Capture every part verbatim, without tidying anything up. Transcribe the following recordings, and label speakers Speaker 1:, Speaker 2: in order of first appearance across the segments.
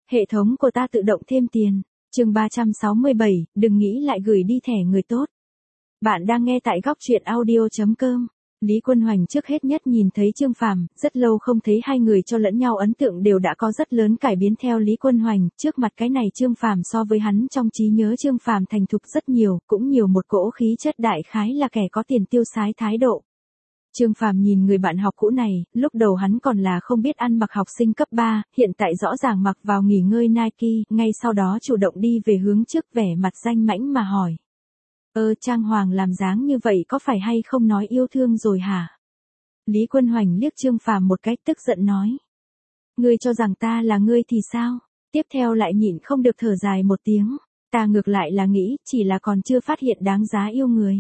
Speaker 1: Hệ thống của ta tự động thêm tiền. Chương ba trăm sáu mươi bảy, đừng nghĩ lại gửi đi thẻ người tốt. Bạn đang nghe tại góc truyện audio chấm com. Lý Quân Hoành trước hết nhất nhìn thấy Trương Phàm, rất lâu không thấy hai người cho lẫn nhau ấn tượng đều đã có rất lớn cải biến theo Lý Quân Hoành, trước mặt cái này Trương Phàm so với hắn trong trí nhớ Trương Phàm thành thục rất nhiều, cũng nhiều một cỗ khí chất đại khái là kẻ có tiền tiêu xái thái độ. Trương Phàm nhìn người bạn học cũ này, lúc đầu hắn còn là không biết ăn mặc học sinh cấp ba, hiện tại rõ ràng mặc vào nghỉ ngơi Nike, ngay sau đó chủ động đi về hướng trước vẻ mặt danh mãnh mà hỏi. Ơ Trang Hoàng làm dáng như vậy có phải hay không nói yêu thương rồi hả? Lý Quân Hoành liếc Trương Phàm một cái tức giận nói. Ngươi cho rằng ta là ngươi thì sao? Tiếp theo lại nhịn không được thở dài một tiếng. Ta ngược lại là nghĩ chỉ là còn chưa phát hiện đáng giá yêu người.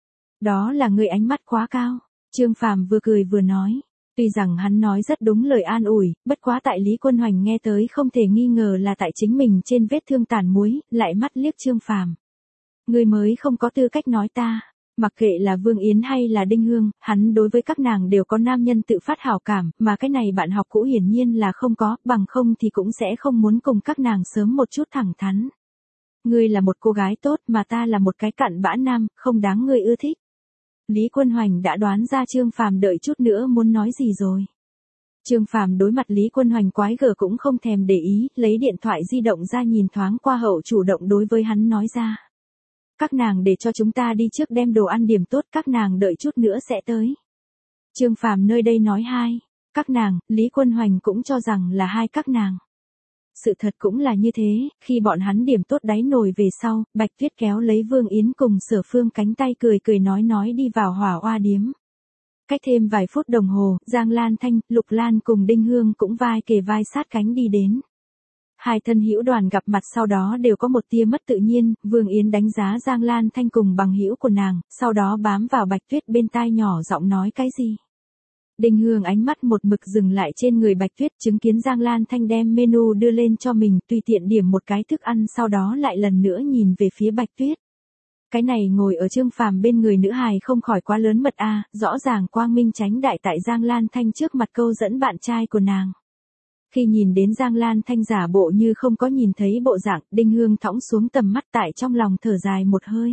Speaker 1: Đó là ngươi ánh mắt quá cao. Trương Phàm vừa cười vừa nói. Tuy rằng hắn nói rất đúng lời an ủi, bất quá tại Lý Quân Hoành nghe tới không thể nghi ngờ là tại chính mình trên vết thương tàn muối, lại mắt liếc Trương Phàm. Ngươi mới không có tư cách nói ta. Mặc kệ là Vương Yến hay là Đinh Hương, hắn đối với các nàng đều có nam nhân tự phát hảo cảm, mà cái này bạn học cũ hiển nhiên là không có, bằng không thì cũng sẽ không muốn cùng các nàng sớm một chút thẳng thắn. Ngươi là một cô gái tốt mà ta là một cái cặn bã nam, không đáng ngươi ưa thích. Lý Quân Hoành đã đoán ra Trương Phàm đợi chút nữa muốn nói gì rồi. Trương Phàm đối mặt Lý Quân Hoành quái gở cũng không thèm để ý, lấy điện thoại di động ra nhìn thoáng qua hậu chủ động đối với hắn nói ra. Các nàng để cho chúng ta đi trước đem đồ ăn điểm tốt, các nàng đợi chút nữa sẽ tới. Trương Phàm nơi đây nói hai. Các nàng, Lý Quân Hoành cũng cho rằng là hai các nàng. Sự thật cũng là như thế, khi bọn hắn điểm tốt đáy nồi về sau, Bạch Tuyết kéo lấy Vương Yến cùng Sở Phương cánh tay cười cười nói nói đi vào hỏa oa điếm. Cách thêm vài phút đồng hồ, Giang Lan Thanh, Lục Lan cùng Đinh Hương cũng vai kề vai sát cánh đi đến. Hai thân hữu đoàn gặp mặt sau đó đều có một tia mất tự nhiên, Vương Yến đánh giá Giang Lan Thanh cùng bằng hữu của nàng, sau đó bám vào Bạch Tuyết bên tai nhỏ giọng nói cái gì. Đinh Hương ánh mắt một mực dừng lại trên người Bạch Tuyết, chứng kiến Giang Lan Thanh đem menu đưa lên cho mình, tùy tiện điểm một cái thức ăn sau đó lại lần nữa nhìn về phía Bạch Tuyết. Cái này ngồi ở Trương Phàm bên người nữ hài không khỏi quá lớn mật a, rõ ràng quang minh chánh đại tại Giang Lan Thanh trước mặt câu dẫn bạn trai của nàng. Khi nhìn đến Giang Lan Thanh giả bộ như không có nhìn thấy bộ dạng, Đinh Hương thõng xuống tầm mắt tại trong lòng thở dài một hơi.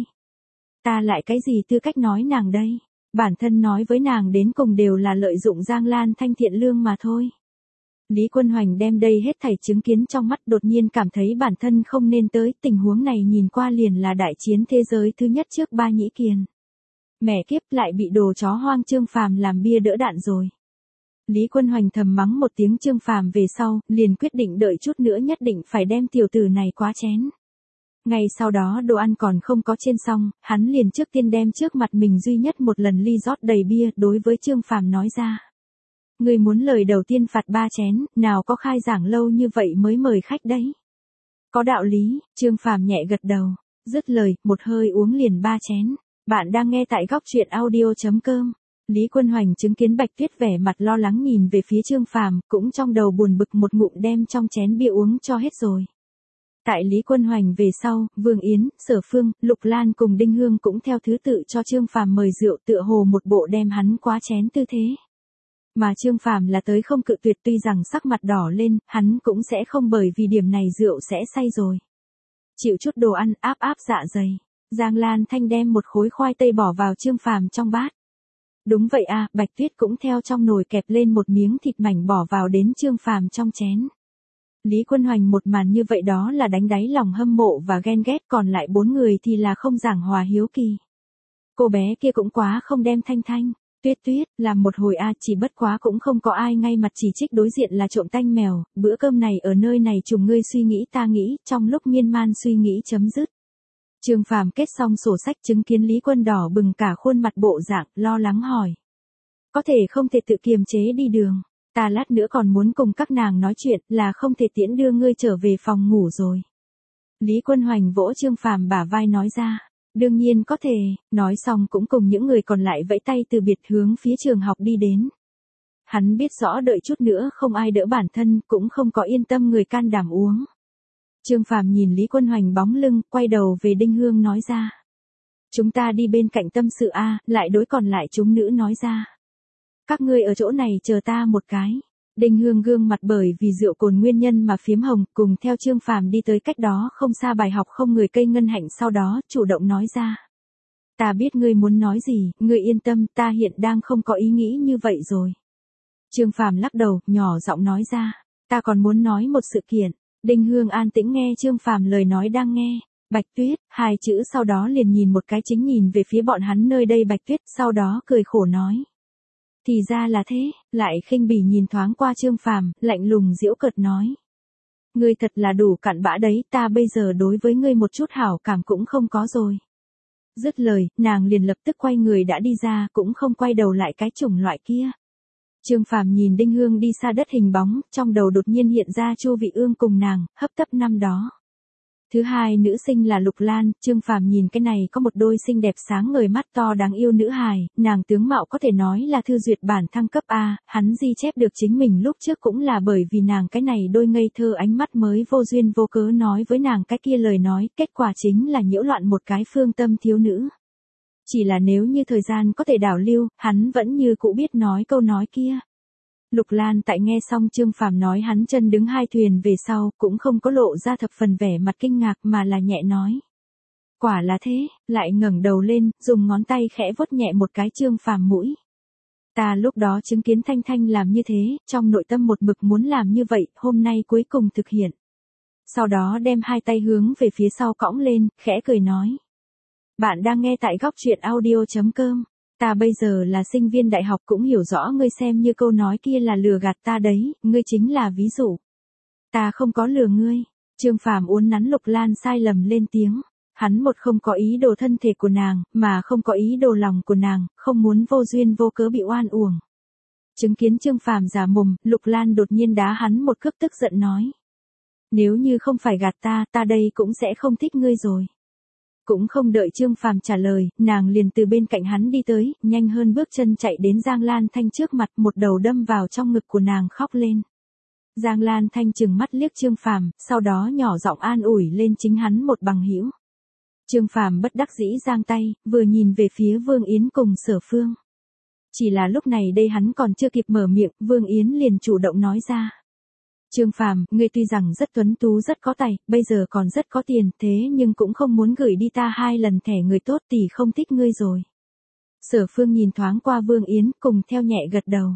Speaker 1: Ta lại cái gì tư cách nói nàng đây? Bản thân nói với nàng đến cùng đều là lợi dụng Giang Lan Thanh thiện lương mà thôi. Lý Quân Hoành đem đây hết thảy chứng kiến trong mắt, đột nhiên cảm thấy bản thân không nên tới, tình huống này nhìn qua liền là đại chiến thế giới thứ nhất trước Ba Nhĩ Kiền. Mẹ kiếp, lại bị đồ chó hoang Trương Phàm làm bia đỡ đạn rồi. Lý Quân Hoành thầm mắng một tiếng Trương Phàm về sau, liền quyết định đợi chút nữa nhất định phải đem tiểu tử này quá chén. Ngay sau đó đồ ăn còn không có chiên xong, hắn liền trước tiên đem trước mặt mình duy nhất một lần ly rót đầy bia đối với Trương Phàm nói ra. Người muốn lời đầu tiên phạt ba chén, nào có khai giảng lâu như vậy mới mời khách đấy. Có đạo lý, Trương Phàm nhẹ gật đầu, dứt lời, một hơi uống liền ba chén. Bạn đang nghe tại góc truyện audio chấm com. Lý Quân Hoành chứng kiến Bạch Tuyết vẻ mặt lo lắng nhìn về phía Trương Phàm, cũng trong đầu buồn bực một ngụm đem trong chén bia uống cho hết rồi. Tại Lý Quân Hoành về sau, Vương Yến, Sở Phương, Lục Lan cùng Đinh Hương cũng theo thứ tự cho Trương Phàm mời rượu, tựa hồ một bộ đem hắn quá chén tư thế. Mà Trương Phàm là tới không cự tuyệt, tuy rằng sắc mặt đỏ lên, hắn cũng sẽ không bởi vì điểm này rượu sẽ say rồi. Chịu chút đồ ăn áp áp dạ dày. Giang Lan Thanh đem một khối khoai tây bỏ vào Trương Phàm trong bát. Đúng vậy a, Bạch Tuyết cũng theo trong nồi kẹp lên một miếng thịt mảnh bỏ vào đến Trương Phàm trong chén. Lý Quân Hoành một màn như vậy đó là đánh đáy lòng hâm mộ và ghen ghét, còn lại bốn người thì là không giảng hòa hiếu kỳ. Cô bé kia cũng quá không đem Thanh Thanh, Tuyết Tuyết, làm một hồi a, chỉ bất quá cũng không có ai ngay mặt chỉ trích đối diện là trộm tanh mèo, bữa cơm này ở nơi này trùng ngươi suy nghĩ ta nghĩ, trong lúc miên man suy nghĩ chấm dứt. Trương Phàm kết xong sổ sách chứng kiến Lý Quân đỏ bừng cả khuôn mặt bộ dạng, lo lắng hỏi. Có thể không thể tự kiềm chế đi đường, ta lát nữa còn muốn cùng các nàng nói chuyện, là không thể tiễn đưa ngươi trở về phòng ngủ rồi. Lý Quân Hoành vỗ Trương Phàm bả vai nói ra. Đương nhiên có thể, nói xong cũng cùng những người còn lại vẫy tay từ biệt hướng phía trường học đi đến. Hắn biết rõ đợi chút nữa không ai đỡ bản thân, cũng không có yên tâm người can đảm uống. Trương Phàm nhìn Lý Quân Hoành bóng lưng, quay đầu về Đinh Hương nói ra. Chúng ta đi bên cạnh tâm sự a, lại đối còn lại chúng nữ nói ra. Các ngươi ở chỗ này chờ ta một cái. Đinh Hương gương mặt bởi vì rượu cồn nguyên nhân mà phiếm hồng, cùng theo Trương Phàm đi tới cách đó không xa bài học không người cây ngân hạnh, sau đó chủ động nói ra. Ta biết ngươi muốn nói gì, ngươi yên tâm, ta hiện đang không có ý nghĩ như vậy rồi. Trương Phàm lắc đầu, nhỏ giọng nói ra. Ta còn muốn nói một sự kiện. Đinh Hương an tĩnh nghe Trương Phàm lời nói đang nghe. Bạch Tuyết, hai chữ sau đó liền nhìn một cái chính nhìn về phía bọn hắn nơi đây. Bạch Tuyết sau đó cười khổ nói. Thì ra là thế, lại khinh bỉ nhìn thoáng qua Trương Phàm, lạnh lùng giễu cợt nói. Ngươi thật là đủ cặn bã đấy, ta bây giờ đối với ngươi một chút hảo cảm cũng không có rồi. Dứt lời, nàng liền lập tức quay người đã đi ra, cũng không quay đầu lại cái chủng loại kia. Trương Phàm nhìn Đinh Hương đi xa đất hình bóng, trong đầu đột nhiên hiện ra Chu Vị Ương cùng nàng, hấp tấp năm đó. Thứ hai nữ sinh là Lục Lan, Trương Phàm nhìn cái này có một đôi xinh đẹp sáng ngời mắt to đáng yêu nữ hài, nàng tướng mạo có thể nói là thư duyệt bản thăng cấp A, hắn ghi chép được chính mình lúc trước cũng là bởi vì nàng cái này đôi ngây thơ ánh mắt mới vô duyên vô cớ nói với nàng cái kia lời nói, kết quả chính là nhiễu loạn một cái phương tâm thiếu nữ. Chỉ là nếu như thời gian có thể đảo lưu, hắn vẫn như cũ biết nói câu nói kia. Lục Lan tại nghe xong Trương Phàm nói hắn chân đứng hai thuyền về sau, cũng không có lộ ra thập phần vẻ mặt kinh ngạc mà là nhẹ nói. Quả là thế, lại ngẩng đầu lên, dùng ngón tay khẽ vuốt nhẹ một cái Trương Phàm mũi. Ta lúc đó chứng kiến Thanh Thanh làm như thế, trong nội tâm một mực muốn làm như vậy, hôm nay cuối cùng thực hiện. Sau đó đem hai tay hướng về phía sau cõng lên, khẽ cười nói. Bạn đang nghe tại góc truyện audio chấm com. Ta bây giờ là sinh viên đại học cũng hiểu rõ ngươi xem như câu nói kia là lừa gạt ta đấy, ngươi chính là ví dụ. Ta không có lừa ngươi. Trương Phàm uốn nắn Lục Lan sai lầm lên tiếng. Hắn một không có ý đồ thân thể của nàng, mà không có ý đồ lòng của nàng, không muốn vô duyên vô cớ bị oan uổng. Chứng kiến Trương Phàm giả mồm, Lục Lan đột nhiên đá hắn một cước tức giận nói. Nếu như không phải gạt ta, ta đây cũng sẽ không thích ngươi rồi. Cũng không đợi Trương Phàm trả lời, nàng liền từ bên cạnh hắn đi tới, nhanh hơn bước chân chạy đến Giang Lan Thanh trước mặt, một đầu đâm vào trong ngực của nàng khóc lên. Giang Lan Thanh trừng mắt liếc Trương Phàm, sau đó nhỏ giọng an ủi lên chính hắn một bằng hữu. Trương Phàm bất đắc dĩ giang tay, vừa nhìn về phía Vương Yến cùng Sở Phương. Chỉ là lúc này đây hắn còn chưa kịp mở miệng, Vương Yến liền chủ động nói ra. Trương Phàm, ngươi tuy rằng rất tuấn tú rất có tài, bây giờ còn rất có tiền, thế nhưng cũng không muốn gửi đi ta hai lần thẻ người tốt, tỷ không thích ngươi rồi. Sở Phương nhìn thoáng qua Vương Yến, cùng theo nhẹ gật đầu.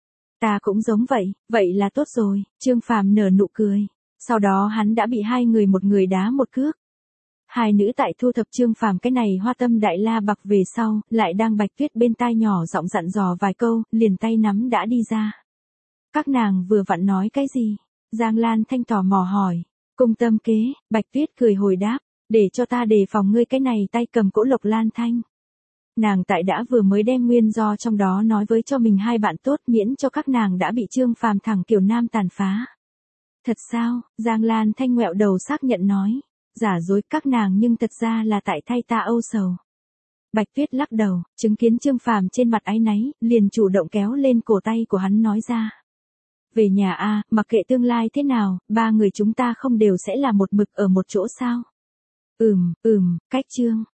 Speaker 1: Ta cũng giống vậy, vậy là tốt rồi. Trương Phàm nở nụ cười. Sau đó hắn đã bị hai người một người đá một cước. Hai nữ tại thu thập Trương Phàm cái này hoa tâm đại la bạc về sau, lại đang Bạch Tuyết bên tai nhỏ giọng dặn dò vài câu, liền tay nắm đã đi ra. Các nàng vừa vặn nói cái gì? Giang Lan Thanh tò mò hỏi. Cung tâm kế, Bạch Tuyết cười hồi đáp, để cho ta đề phòng ngươi cái này tay cầm cỗ Lục Lan Thanh. Nàng tại đã vừa mới đem nguyên do trong đó nói với cho mình hai bạn tốt, miễn cho các nàng đã bị Trương Phàm thẳng kiểu nam tàn phá. Thật sao? Giang Lan Thanh ngoẹo đầu xác nhận nói. Giả dối các nàng nhưng thật ra là tại thay ta âu sầu. Bạch Tuyết lắc đầu, chứng kiến Trương Phàm trên mặt áy náy, liền chủ động kéo lên cổ tay của hắn nói ra. Về nhà a, mặc kệ tương lai thế nào, ba người chúng ta không đều sẽ là một mực ở một chỗ sao? Ừm, ừm, cách Trương.